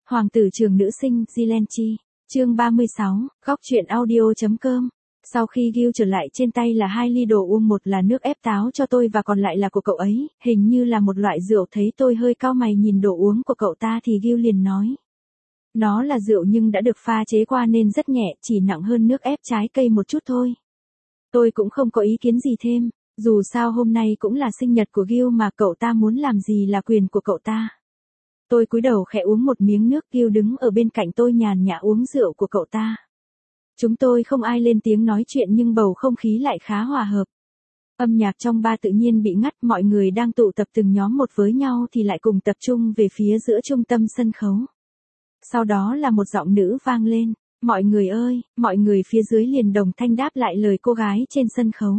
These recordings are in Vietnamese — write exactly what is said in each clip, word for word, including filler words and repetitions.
Hoàng tử trường nữ sinh, Zilenchi. Chương ba mươi sáu, góc truyện audio.com. Sau khi Gil trở lại trên tay là hai ly đồ uống, một là nước ép táo cho tôi và còn lại là của cậu ấy, hình như là một loại rượu. Thấy tôi hơi cau mày nhìn đồ uống của cậu ta thì Gil liền nói. Nó là rượu nhưng đã được pha chế qua nên rất nhẹ, chỉ nặng hơn nước ép trái cây một chút thôi. Tôi cũng không có ý kiến gì thêm, dù sao hôm nay cũng là sinh nhật của Gil mà, cậu ta muốn làm gì là quyền của cậu ta. Tôi cúi đầu khẽ uống một miếng nước. Gil đứng ở bên cạnh tôi nhàn nhã uống rượu của cậu ta. Chúng tôi không ai lên tiếng nói chuyện nhưng bầu không khí lại khá hòa hợp. Âm nhạc trong bar tự nhiên bị ngắt, mọi người đang tụ tập từng nhóm một với nhau thì lại cùng tập trung về phía giữa trung tâm sân khấu. Sau đó là một giọng nữ vang lên, mọi người ơi, mọi người phía dưới liền đồng thanh đáp lại lời cô gái trên sân khấu.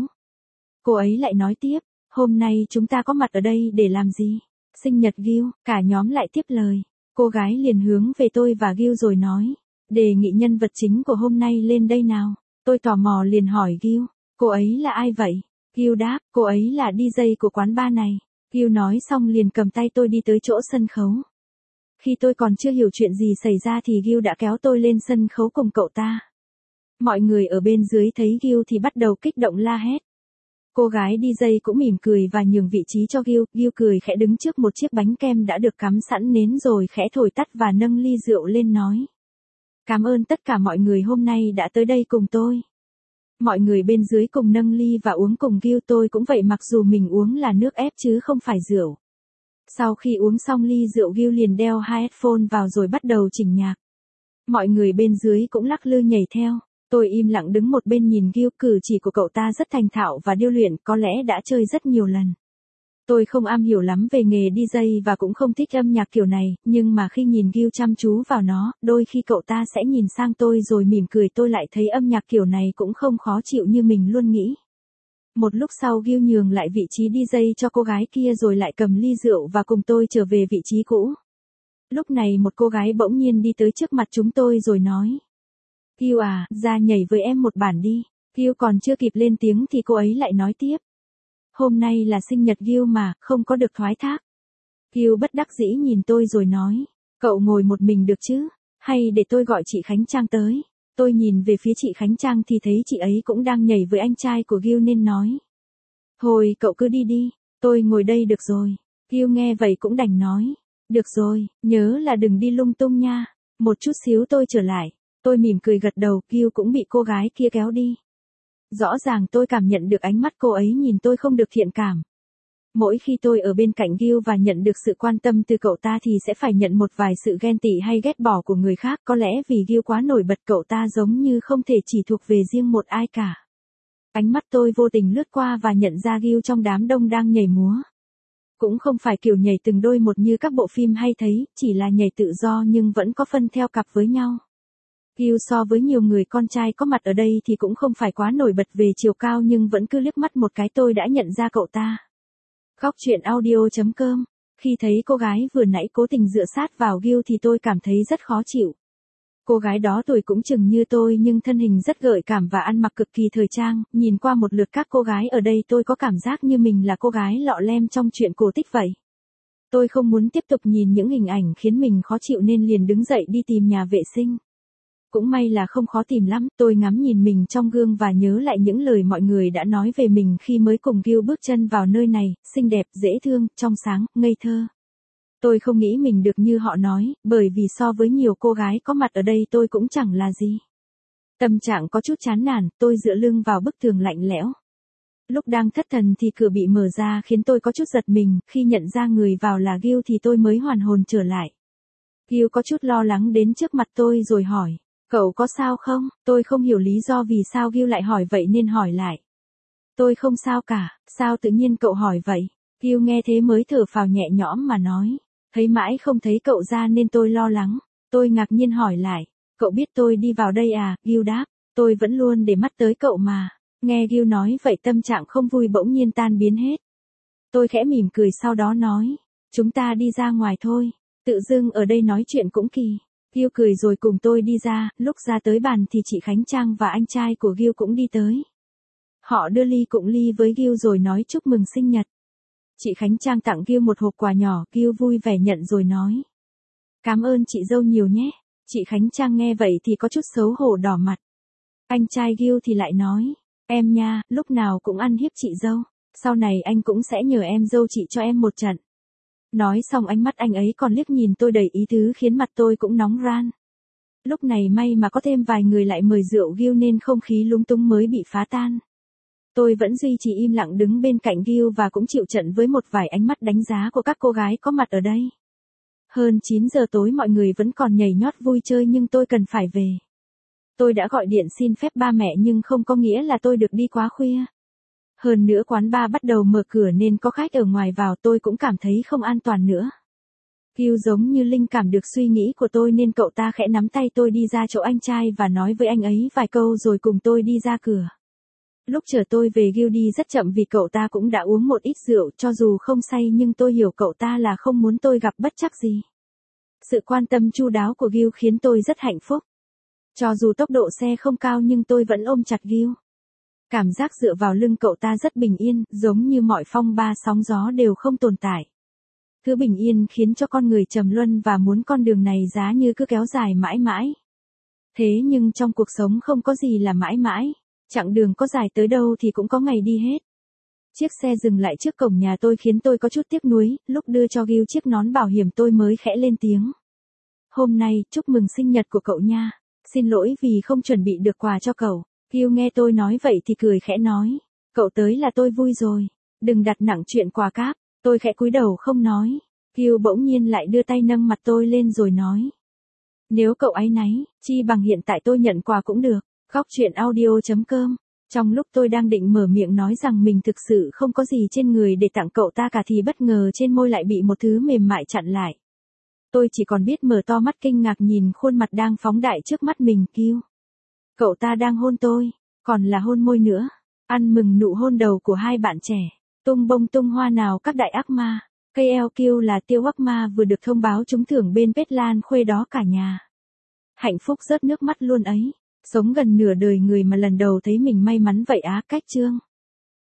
Cô ấy lại nói tiếp, hôm nay chúng ta có mặt ở đây để làm gì? Sinh nhật Gil, cả nhóm lại tiếp lời. Cô gái liền hướng về tôi và Gil rồi nói, đề nghị nhân vật chính của hôm nay lên đây nào. Tôi tò mò liền hỏi Gil, cô ấy là ai vậy? Gil đáp, cô ấy là đi jây của quán bar này. Gil nói xong liền cầm tay tôi đi tới chỗ sân khấu. Khi tôi còn chưa hiểu chuyện gì xảy ra thì Gil đã kéo tôi lên sân khấu cùng cậu ta. Mọi người ở bên dưới thấy Gil thì bắt đầu kích động la hét. Cô gái đi jây cũng mỉm cười và nhường vị trí cho Gil. Gil cười khẽ đứng trước một chiếc bánh kem đã được cắm sẵn nến rồi khẽ thổi tắt và nâng ly rượu lên nói. Cảm ơn tất cả mọi người hôm nay đã tới đây cùng tôi. Mọi người bên dưới cùng nâng ly và uống cùng Gil, tôi cũng vậy mặc dù mình uống là nước ép chứ không phải rượu. Sau khi uống xong ly rượu Gil liền đeo hai headphone vào rồi bắt đầu chỉnh nhạc. Mọi người bên dưới cũng lắc lư nhảy theo. Tôi im lặng đứng một bên nhìn Gil, cử chỉ của cậu ta rất thành thạo và điêu luyện, có lẽ đã chơi rất nhiều lần. Tôi không am hiểu lắm về nghề đi jây và cũng không thích âm nhạc kiểu này, nhưng mà khi nhìn Gil chăm chú vào nó, đôi khi cậu ta sẽ nhìn sang tôi rồi mỉm cười, tôi lại thấy âm nhạc kiểu này cũng không khó chịu như mình luôn nghĩ. Một lúc sau Gil nhường lại vị trí đi jây cho cô gái kia rồi lại cầm ly rượu và cùng tôi trở về vị trí cũ. Lúc này một cô gái bỗng nhiên đi tới trước mặt chúng tôi rồi nói. Gil à, ra nhảy với em một bản đi. Gil còn chưa kịp lên tiếng thì cô ấy lại nói tiếp. Hôm nay là sinh nhật Gil mà, không có được thoái thác. Gil bất đắc dĩ nhìn tôi rồi nói. Cậu ngồi một mình được chứ? Hay để tôi gọi chị Khánh Trang tới? Tôi nhìn về phía chị Khánh Trang thì thấy chị ấy cũng đang nhảy với anh trai của Gil nên nói. Thôi cậu cứ đi đi, tôi ngồi đây được rồi. Gil nghe vậy cũng đành nói. Được rồi, nhớ là đừng đi lung tung nha. Một chút xíu tôi trở lại. Tôi mỉm cười gật đầu, Gil cũng bị cô gái kia kéo đi. Rõ ràng tôi cảm nhận được ánh mắt cô ấy nhìn tôi không được thiện cảm. Mỗi khi tôi ở bên cạnh Gil và nhận được sự quan tâm từ cậu ta thì sẽ phải nhận một vài sự ghen tị hay ghét bỏ của người khác, có lẽ vì Gil quá nổi bật cậu ta giống như không thể chỉ thuộc về riêng một ai cả. Ánh mắt tôi vô tình lướt qua và nhận ra Gil trong đám đông đang nhảy múa. Cũng không phải kiểu nhảy từng đôi một như các bộ phim hay thấy, chỉ là nhảy tự do nhưng vẫn có phân theo cặp với nhau. Gil so với nhiều người con trai có mặt ở đây thì cũng không phải quá nổi bật về chiều cao nhưng vẫn cứ liếc mắt một cái tôi đã nhận ra cậu ta. Góc truyện audio.com. Khi thấy cô gái vừa nãy cố tình dựa sát vào Gil thì tôi cảm thấy rất khó chịu. Cô gái đó tuổi cũng chừng như tôi nhưng thân hình rất gợi cảm và ăn mặc cực kỳ thời trang, nhìn qua một lượt các cô gái ở đây tôi có cảm giác như mình là cô gái lọ lem trong truyện cổ tích vậy. Tôi không muốn tiếp tục nhìn những hình ảnh khiến mình khó chịu nên liền đứng dậy đi tìm nhà vệ sinh. Cũng may là không khó tìm lắm, tôi ngắm nhìn mình trong gương và nhớ lại những lời mọi người đã nói về mình khi mới cùng Gil bước chân vào nơi này, xinh đẹp, dễ thương, trong sáng, ngây thơ. Tôi không nghĩ mình được như họ nói, bởi vì so với nhiều cô gái có mặt ở đây tôi cũng chẳng là gì. Tâm trạng có chút chán nản, tôi dựa lưng vào bức tường lạnh lẽo. Lúc đang thất thần thì cửa bị mở ra khiến tôi có chút giật mình, khi nhận ra người vào là Gil thì tôi mới hoàn hồn trở lại. Gil có chút lo lắng đến trước mặt tôi rồi hỏi. Cậu có sao không? Tôi không hiểu lý do vì sao Gil lại hỏi vậy nên hỏi lại. Tôi không sao cả, sao tự nhiên cậu hỏi vậy? Gil nghe thế mới thở phào nhẹ nhõm mà nói. Thấy mãi không thấy cậu ra nên tôi lo lắng. Tôi ngạc nhiên hỏi lại. Cậu biết tôi đi vào đây à? Gil đáp. Tôi vẫn luôn để mắt tới cậu mà. Nghe Gil nói vậy tâm trạng không vui bỗng nhiên tan biến hết. Tôi khẽ mỉm cười sau đó nói. Chúng ta đi ra ngoài thôi. Tự dưng ở đây nói chuyện cũng kỳ. Gil cười rồi cùng tôi đi ra, lúc ra tới bàn thì chị Khánh Trang và anh trai của Gil cũng đi tới. Họ đưa ly cụng ly với Gil rồi nói chúc mừng sinh nhật. Chị Khánh Trang tặng Gil một hộp quà nhỏ, Gil vui vẻ nhận rồi nói. Cảm ơn chị dâu nhiều nhé. Chị Khánh Trang nghe vậy thì có chút xấu hổ đỏ mặt. Anh trai Gil thì lại nói, em nha, lúc nào cũng ăn hiếp chị dâu. Sau này anh cũng sẽ nhờ em dâu chị cho em một trận. Nói xong ánh mắt anh ấy còn liếc nhìn tôi đầy ý tứ khiến mặt tôi cũng nóng ran. Lúc này may mà có thêm vài người lại mời rượu Gil nên không khí lúng túng mới bị phá tan. Tôi vẫn duy trì im lặng đứng bên cạnh Gil và cũng chịu trận với một vài ánh mắt đánh giá của các cô gái có mặt ở đây. Hơn chín giờ tối mọi người vẫn còn nhảy nhót vui chơi nhưng tôi cần phải về. Tôi đã gọi điện xin phép ba mẹ nhưng không có nghĩa là tôi được đi quá khuya. Hơn nữa quán bar bắt đầu mở cửa nên có khách ở ngoài vào, tôi cũng cảm thấy không an toàn nữa. Gil giống như linh cảm được suy nghĩ của tôi nên cậu ta khẽ nắm tay tôi đi ra chỗ anh trai và nói với anh ấy vài câu rồi cùng tôi đi ra cửa. Lúc chờ tôi về Gil đi rất chậm vì cậu ta cũng đã uống một ít rượu, cho dù không say nhưng tôi hiểu cậu ta là không muốn tôi gặp bất trắc gì. Sự quan tâm chu đáo của Gil khiến tôi rất hạnh phúc. Cho dù tốc độ xe không cao nhưng tôi vẫn ôm chặt Gil. Cảm giác dựa vào lưng cậu ta rất bình yên, giống như mọi phong ba sóng gió đều không tồn tại. Thứ bình yên khiến cho con người trầm luân và muốn con đường này giá như cứ kéo dài mãi mãi. Thế nhưng trong cuộc sống không có gì là mãi mãi, chặng đường có dài tới đâu thì cũng có ngày đi hết. Chiếc xe dừng lại trước cổng nhà tôi khiến tôi có chút tiếc nuối, lúc đưa cho Gil chiếc nón bảo hiểm tôi mới khẽ lên tiếng. Hôm nay, chúc mừng sinh nhật của cậu nha, xin lỗi vì không chuẩn bị được quà cho cậu. Gil nghe tôi nói vậy thì cười khẽ nói, cậu tới là tôi vui rồi, đừng đặt nặng chuyện quà cáp. Tôi khẽ cúi đầu không nói. Gil bỗng nhiên lại đưa tay nâng mặt tôi lên rồi nói, nếu cậu áy náy, chi bằng hiện tại tôi nhận quà cũng được. Góc truyện audio chấm com. Trong lúc tôi đang định mở miệng nói rằng mình thực sự không có gì trên người để tặng cậu ta cả thì bất ngờ trên môi lại bị một thứ mềm mại chặn lại. Tôi chỉ còn biết mở to mắt kinh ngạc nhìn khuôn mặt đang phóng đại trước mắt mình. Gil. Cậu ta đang hôn tôi, còn là hôn môi nữa. Ăn mừng nụ hôn đầu của hai bạn trẻ. Tung bông tung hoa nào các đại ác ma. ca lờ quy là tiêu ác ma vừa được thông báo trúng thưởng bên Pet Lan Khuê đó cả nhà. Hạnh phúc rớt nước mắt luôn ấy. Sống gần nửa đời người mà lần đầu thấy mình may mắn vậy á. Cách chương.